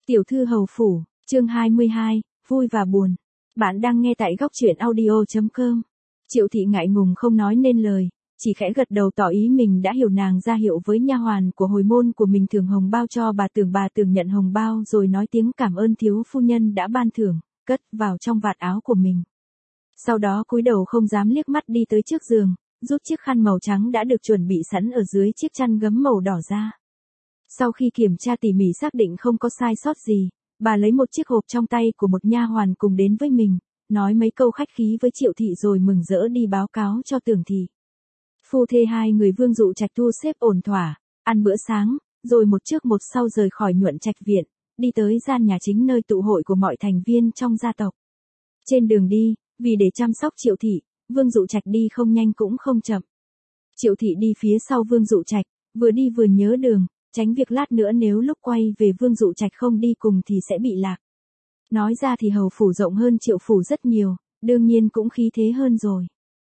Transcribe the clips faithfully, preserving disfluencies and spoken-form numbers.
Tiểu thư hầu phủ, chương hai mươi hai, vui và buồn. Bạn đang nghe tại góc truyện audio chấm com. Triệu thị ngại ngùng không nói nên lời, chỉ khẽ gật đầu tỏ ý mình đã hiểu. Nàng ra hiệu với nha hoàn của hồi môn của mình thưởng hồng bao cho bà Tưởng. Bà Tưởng nhận hồng bao rồi nói tiếng cảm ơn thiếu phu nhân đã ban thưởng, cất vào trong vạt áo của mình. Sau đó cúi đầu không dám liếc mắt đi tới trước giường, rút chiếc khăn màu trắng đã được chuẩn bị sẵn ở dưới chiếc chăn gấm màu đỏ ra. Sau khi kiểm tra tỉ mỉ xác định không có sai sót gì, bà lấy một chiếc hộp trong tay của một nha hoàn cùng đến với mình, nói mấy câu khách khí với Triệu thị rồi mừng rỡ đi báo cáo cho Tưởng thị. Phu thê hai người Vương Dụ Trạch thu xếp ổn thỏa, ăn bữa sáng, rồi một trước một sau rời khỏi Nhuận Trạch viện, đi tới gian nhà chính nơi tụ hội của mọi thành viên trong gia tộc. Trên đường đi, vì để chăm sóc Triệu thị, Vương Dụ Trạch đi không nhanh cũng không chậm. Triệu thị đi phía sau Vương Dụ Trạch, vừa đi vừa nhớ đường, tránh việc lát nữa nếu lúc quay về Vương Dụ Trạch không đi cùng thì sẽ bị lạc. Nói ra thì hầu phủ rộng hơn Triệu phủ rất nhiều, đương nhiên cũng khí thế hơn rồi.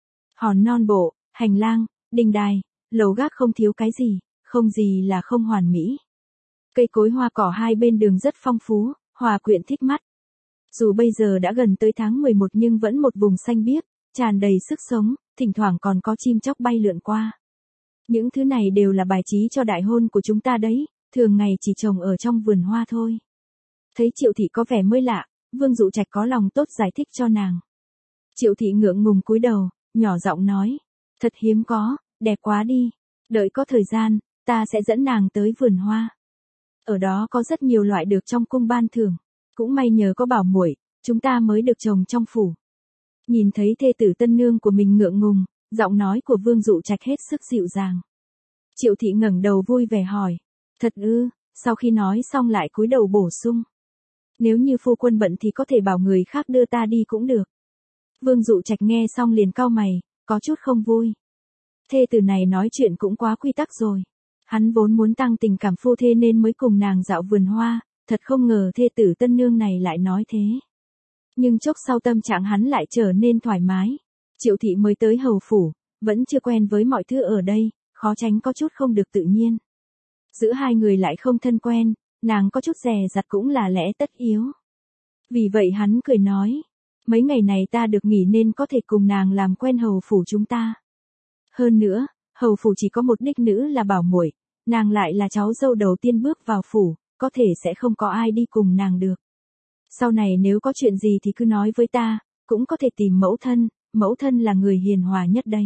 Hòn non bộ, hành lang, đình đài, lầu gác không thiếu cái gì, không gì là không hoàn mỹ. Cây cối hoa cỏ hai bên đường rất phong phú, hòa quyện thích mắt. Dù bây giờ đã gần tới tháng mười một nhưng vẫn một vùng xanh biếc, tràn đầy sức sống, thỉnh thoảng còn có chim chóc bay lượn qua. Những thứ này đều là bài trí cho đại hôn của chúng ta đấy, thường ngày chỉ trồng ở trong vườn hoa thôi. Thấy Triệu thị có vẻ mới lạ, Vương Dụ Trạch có lòng tốt giải thích cho nàng. Triệu thị ngượng ngùng cúi đầu, nhỏ giọng nói, thật hiếm có, đẹp quá đi, đợi có thời gian, ta sẽ dẫn nàng tới vườn hoa. Ở đó có rất nhiều loại được trong cung ban thưởng, cũng may nhờ có bảo muội, chúng ta mới được trồng trong phủ. Nhìn thấy thê tử tân nương của mình ngượng ngùng, giọng nói của Vương Dụ Trạch hết sức dịu dàng. Triệu thị ngẩng đầu vui vẻ hỏi, thật ư? Sau khi nói xong lại cúi đầu bổ sung, nếu như phu quân bận thì có thể bảo người khác đưa ta đi cũng được. Vương Dụ Trạch nghe xong liền cau mày, có chút không vui. Thê tử này nói chuyện cũng quá quy tắc rồi. Hắn vốn muốn tăng tình cảm phu thê nên mới cùng nàng dạo vườn hoa, thật không ngờ thê tử tân nương này lại nói thế. Nhưng chốc sau tâm trạng hắn lại trở nên thoải mái. Triệu thị mới tới hầu phủ, vẫn chưa quen với mọi thứ ở đây, khó tránh có chút không được tự nhiên. Giữa hai người lại không thân quen, nàng có chút dè dặt cũng là lẽ tất yếu. Vì vậy hắn cười nói, mấy ngày này ta được nghỉ nên có thể cùng nàng làm quen hầu phủ chúng ta. Hơn nữa, hầu phủ chỉ có một đích nữ là bảo muội, nàng lại là cháu dâu đầu tiên bước vào phủ, có thể sẽ không có ai đi cùng nàng được. Sau này nếu có chuyện gì thì cứ nói với ta, cũng có thể tìm mẫu thân, mẫu thân là người hiền hòa nhất đấy.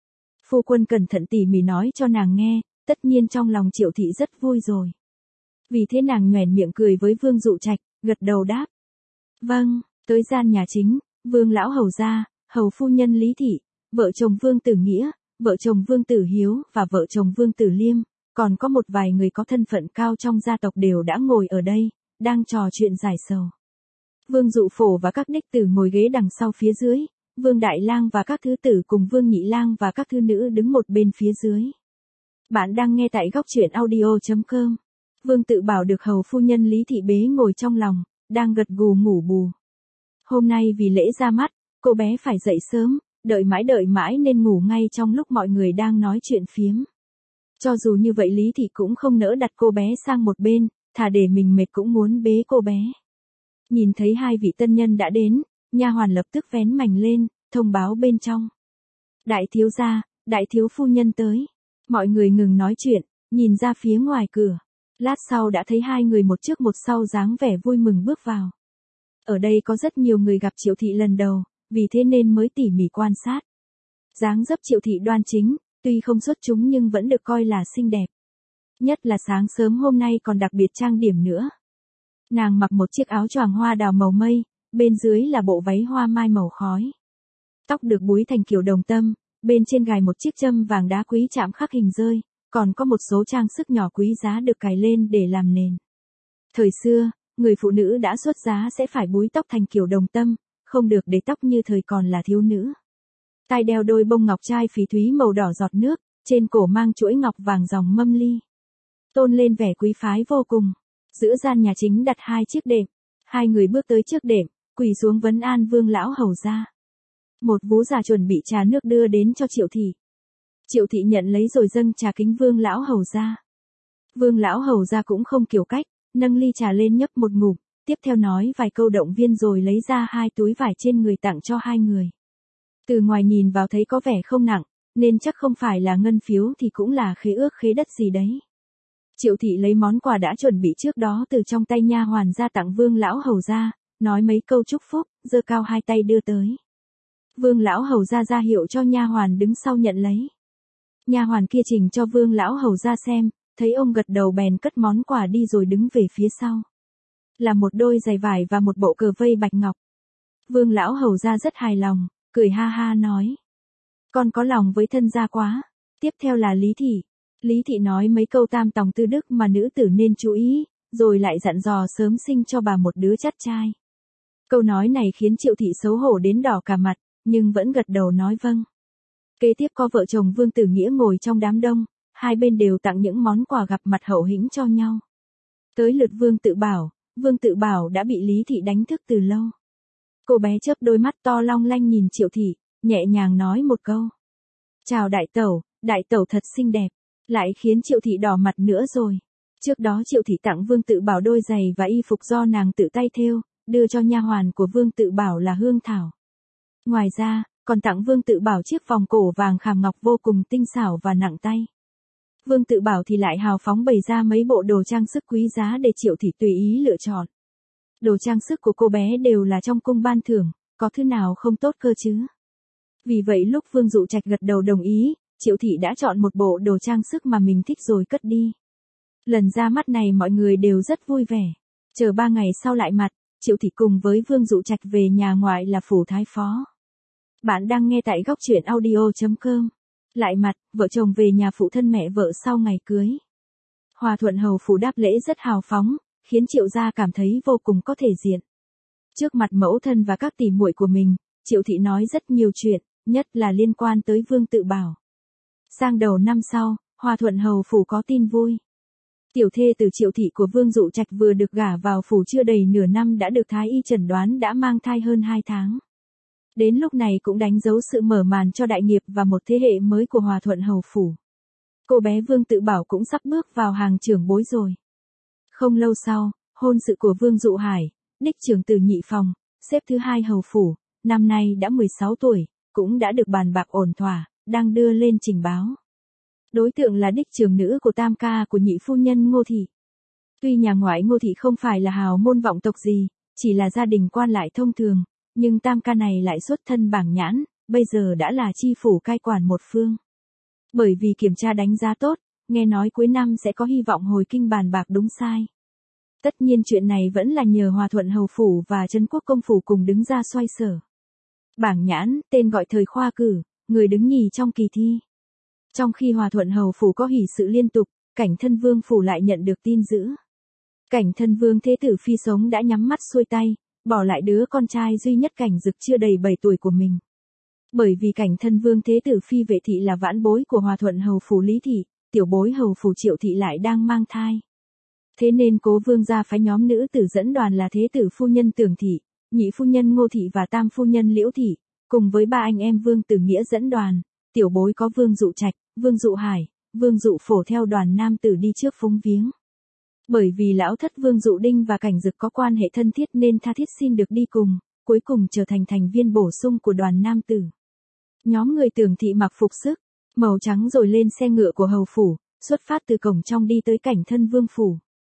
Phu quân cẩn thận tỉ mỉ nói cho nàng nghe, tất nhiên trong lòng Triệu thị rất vui rồi. Vì thế nàng nhoẻn miệng cười với Vương Dụ Trạch, gật đầu đáp. Vâng, tới gian nhà chính, Vương lão hầu gia, hầu phu nhân Lý thị, vợ chồng Vương Tử Nghĩa, vợ chồng Vương Tử Hiếu và vợ chồng Vương Tử Liêm, còn có một vài người có thân phận cao trong gia tộc đều đã ngồi ở đây, đang trò chuyện giải sầu. Vương Dụ Phổ và các đích tử ngồi ghế đằng sau phía dưới, Vương Đại Lang và các thứ tử cùng Vương Nhị Lang và các thư nữ đứng một bên phía dưới. Bạn đang nghe tại góc truyện audio chấm com. Vương Tự Bảo được hầu phu nhân Lý thị bế ngồi trong lòng, đang gật gù ngủ bù. Hôm nay vì lễ ra mắt, cô bé phải dậy sớm, đợi mãi đợi mãi nên ngủ ngay trong lúc mọi người đang nói chuyện phiếm. Cho dù như vậy Lý thị cũng không nỡ đặt cô bé sang một bên, thà để mình mệt cũng muốn bế cô bé. Nhìn thấy hai vị tân nhân đã đến, nha hoàn lập tức vén mành lên, thông báo bên trong. Đại thiếu gia, đại thiếu phu nhân tới. Mọi người ngừng nói chuyện, nhìn ra phía ngoài cửa. Lát sau đã thấy hai người một trước một sau dáng vẻ vui mừng bước vào. Ở đây có rất nhiều người gặp Triệu thị lần đầu, vì thế nên mới tỉ mỉ quan sát. Dáng dấp Triệu thị đoan chính, tuy không xuất chúng nhưng vẫn được coi là xinh đẹp. Nhất là sáng sớm hôm nay còn đặc biệt trang điểm nữa. Nàng mặc một chiếc áo choàng hoa đào màu mây, bên dưới là bộ váy hoa mai màu khói. Tóc được búi thành kiểu đồng tâm, bên trên gài một chiếc châm vàng đá quý chạm khắc hình rơi, còn có một số trang sức nhỏ quý giá được cài lên để làm nền. Thời xưa, người phụ nữ đã xuất giá sẽ phải búi tóc thành kiểu đồng tâm, không được để tóc như thời còn là thiếu nữ. Tai đeo đôi bông ngọc trai phỉ thúy màu đỏ giọt nước, trên cổ mang chuỗi ngọc vàng dòng mâm ly. Tôn lên vẻ quý phái vô cùng. Giữa gian nhà chính đặt hai chiếc đệm. Hai người bước tới trước đệm, quỳ xuống vấn an Vương lão hầu gia. Một vú già chuẩn bị trà nước đưa đến cho Triệu thị. Triệu thị nhận lấy rồi dâng trà kính Vương lão hầu gia. Vương lão hầu gia cũng không kiểu cách, nâng ly trà lên nhấp một ngụm, tiếp theo nói vài câu động viên rồi lấy ra hai túi vải trên người tặng cho hai người. Từ ngoài nhìn vào thấy có vẻ không nặng, nên chắc không phải là ngân phiếu thì cũng là khế ước khế đất gì đấy. Triệu thị lấy món quà đã chuẩn bị trước đó từ trong tay nha hoàn ra tặng Vương lão hầu gia, nói mấy câu chúc phúc, giơ cao hai tay đưa tới. Vương lão hầu gia ra hiệu cho nha hoàn đứng sau nhận lấy. Nha hoàn kia trình cho Vương lão hầu gia xem, thấy ông gật đầu bèn cất món quà đi rồi đứng về phía sau. Là một đôi giày vải và một bộ cờ vây bạch ngọc. Vương lão hầu gia rất hài lòng, cười ha ha nói: "Con có lòng với thân gia quá." Tiếp theo là Lý thị. Lý thị nói mấy câu tam tòng tư đức mà nữ tử nên chú ý, rồi lại dặn dò sớm sinh cho bà một đứa chắt trai. Câu nói này khiến Triệu thị xấu hổ đến đỏ cả mặt, nhưng vẫn gật đầu nói vâng. Kế tiếp có vợ chồng Vương Tử Nghĩa ngồi trong đám đông, hai bên đều tặng những món quà gặp mặt hậu hĩnh cho nhau. Tới lượt Vương Tự Bảo, Vương Tự Bảo đã bị Lý thị đánh thức từ lâu. Cô bé chớp đôi mắt to long lanh nhìn Triệu thị, nhẹ nhàng nói một câu: "Chào đại tẩu, đại tẩu thật xinh đẹp." Lại khiến Triệu thị đỏ mặt nữa rồi. Trước đó Triệu thị tặng Vương Tự Bảo đôi giày và y phục do nàng tự tay thêu, đưa cho nha hoàn của Vương Tự Bảo là Hương Thảo. Ngoài ra, còn tặng Vương Tự Bảo chiếc vòng cổ vàng khảm ngọc vô cùng tinh xảo và nặng tay. Vương Tự Bảo thì lại hào phóng bày ra mấy bộ đồ trang sức quý giá để Triệu thị tùy ý lựa chọn. Đồ trang sức của cô bé đều là trong cung ban thưởng, có thứ nào không tốt cơ chứ. Vì vậy lúc Vương Dụ Trạch gật đầu đồng ý, Triệu thị đã chọn một bộ đồ trang sức mà mình thích rồi cất đi. Lần ra mắt này mọi người đều rất vui vẻ. Chờ ba ngày sau lại mặt, Triệu thị cùng với Vương Dụ Trạch về nhà ngoại là phủ Thái Phó. Bạn đang nghe tại góc truyện audio chấm com. Lại mặt, vợ chồng về nhà phụ thân mẹ vợ sau ngày cưới. Hòa Thuận hầu phủ đáp lễ rất hào phóng, khiến Triệu gia cảm thấy vô cùng có thể diện. Trước mặt mẫu thân và các tỷ muội của mình, Triệu thị nói rất nhiều chuyện, nhất là liên quan tới Vương Tự Bảo. Sang đầu năm sau, Hòa Thuận hầu phủ có tin vui. Tiểu thê từ Triệu thị của Vương Dụ Trạch vừa được gả vào phủ chưa đầy nửa năm đã được thái y chẩn đoán đã mang thai hơn hai tháng. Đến lúc này cũng đánh dấu sự mở màn cho đại nghiệp và một thế hệ mới của Hòa Thuận hầu phủ. Cô bé Vương Tự Bảo cũng sắp bước vào hàng trưởng bối rồi. Không lâu sau, hôn sự của Vương Dụ Hải, đích trưởng tử nhị phòng, xếp thứ hai hầu phủ, năm nay đã mười sáu tuổi, cũng đã được bàn bạc ổn thỏa, đang đưa lên trình báo. Đối tượng là đích trưởng nữ của tam ca của nhị phu nhân Ngô Thị. Tuy nhà ngoại Ngô Thị không phải là hào môn vọng tộc gì, chỉ là gia đình quan lại thông thường, nhưng tam ca này lại xuất thân bảng nhãn, bây giờ đã là chi phủ cai quản một phương. Bởi vì kiểm tra đánh giá tốt, nghe nói cuối năm sẽ có hy vọng hồi kinh bàn bạc đúng sai. Tất nhiên chuyện này vẫn là nhờ Hòa Thuận hầu phủ và Trấn Quốc công phủ cùng đứng ra xoay sở. Bảng nhãn, tên gọi thời khoa cử, người đứng nhì trong kỳ thi. Trong khi Hòa Thuận hầu phủ có hỷ sự liên tục, Cảnh Thân Vương phủ lại nhận được tin dữ. Cảnh Thân Vương thế tử phi sống đã nhắm mắt xuôi tay, bỏ lại đứa con trai duy nhất Cảnh Dực chưa đầy bảy tuổi của mình. Bởi vì Cảnh Thân Vương thế tử phi Vệ thị là vãn bối của Hòa Thuận hầu phủ Lý thị, tiểu bối hầu phủ Triệu thị lại đang mang thai. Thế nên Cố Vương gia phái nhóm nữ tử dẫn đoàn là thế tử phu nhân Tưởng thị, nhị phu nhân Ngô thị và tam phu nhân Liễu thị, cùng với ba anh em Vương Tử Nghĩa dẫn đoàn. Tiểu bối có Vương Dụ Trạch, Vương Dụ Hải, Vương Dụ Phổ theo đoàn nam tử đi trước phúng viếng. Bởi vì lão thất Vương Dụ Đinh và Cảnh Dực có quan hệ thân thiết nên tha thiết xin được đi cùng, cuối cùng trở thành thành viên bổ sung của đoàn nam tử. Nhóm người Tưởng thị mặc phục sức màu trắng rồi lên xe ngựa của hầu phủ, xuất phát từ cổng trong đi tới Cảnh Thân Vương phủ.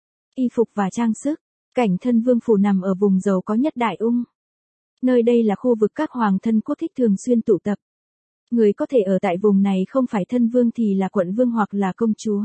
Y phục và trang sức, Cảnh Thân Vương phủ nằm ở vùng giàu có nhất Đại Ung. Nơi đây là khu vực các hoàng thân quốc thích thường xuyên tụ tập. Người có thể ở tại vùng này không phải thân vương thì là quận vương hoặc là công chúa.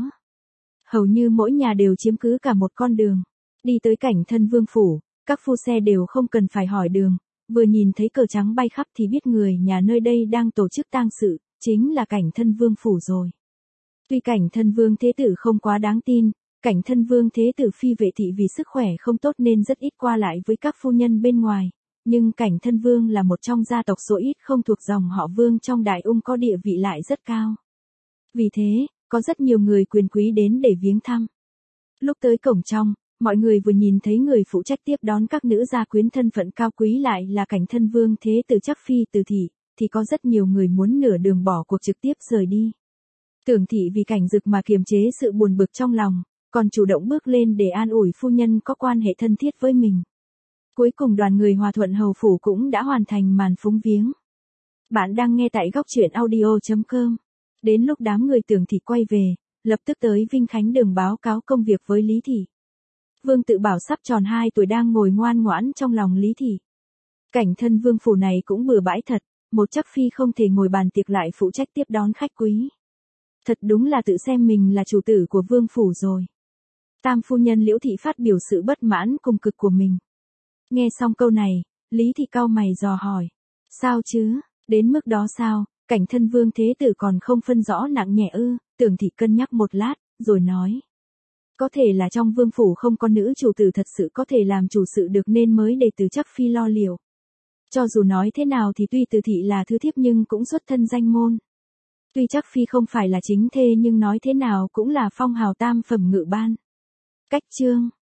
Hầu như mỗi nhà đều chiếm cứ cả một con đường. Đi tới Cảnh Thân Vương phủ, các phu xe đều không cần phải hỏi đường, vừa nhìn thấy cờ trắng bay khắp thì biết người nhà nơi đây đang tổ chức tang sự, chính là Cảnh Thân Vương phủ rồi. Tuy Cảnh Thân Vương thế tử không quá đáng tin, Cảnh Thân Vương thế tử phi Vệ thị vì sức khỏe không tốt nên rất ít qua lại với các phu nhân bên ngoài. Nhưng Cảnh Thân Vương là một trong gia tộc số ít không thuộc dòng họ Vương trong Đại Ung có địa vị lại rất cao. Vì thế, có rất nhiều người quyền quý đến để viếng thăm. Lúc tới cổng trong, mọi người vừa nhìn thấy người phụ trách tiếp đón các nữ gia quyến thân phận cao quý lại là Cảnh Thân Vương thế tử Trắc phi Từ thị, thì có rất nhiều người muốn nửa đường bỏ cuộc trực tiếp rời đi. Tưởng thị vì Cảnh Dực mà kiềm chế sự buồn bực trong lòng, còn chủ động bước lên để an ủi phu nhân có quan hệ thân thiết với mình. Cuối cùng đoàn người hòa thuận hầu phủ cũng đã hoàn thành màn phúng viếng. Bạn đang nghe tại góc truyện audio chấm com. Đến lúc đám người Tưởng Thị quay về, lập tức tới Vinh Khánh Đường báo cáo công việc với Lý Thị. Vương Tự Bảo sắp tròn hai tuổi đang ngồi ngoan ngoãn trong lòng Lý Thị. Cảnh thân vương phủ này cũng bừa bãi thật, một chắc phi không thể ngồi bàn tiệc lại phụ trách tiếp đón khách quý. Thật đúng là tự xem mình là chủ tử của vương phủ rồi. Tam phu nhân Liễu Thị phát biểu sự bất mãn cùng cực của mình. Nghe xong câu này, Lý Thị cau mày dò hỏi. Sao chứ, đến mức đó sao, cảnh thân vương thế tử còn không phân rõ nặng nhẹ ư? Tưởng Thị cân nhắc một lát, rồi nói. Có thể là trong vương phủ không có nữ chủ tử thật sự có thể làm chủ sự được nên mới để Từ Chắc phi lo liệu. Cho dù nói thế nào thì tuy Từ Thị là thứ thiếp nhưng cũng xuất thân danh môn. Tuy Chắc phi không phải là chính thê nhưng nói thế nào cũng là phong hào tam phẩm ngự ban. Cách chương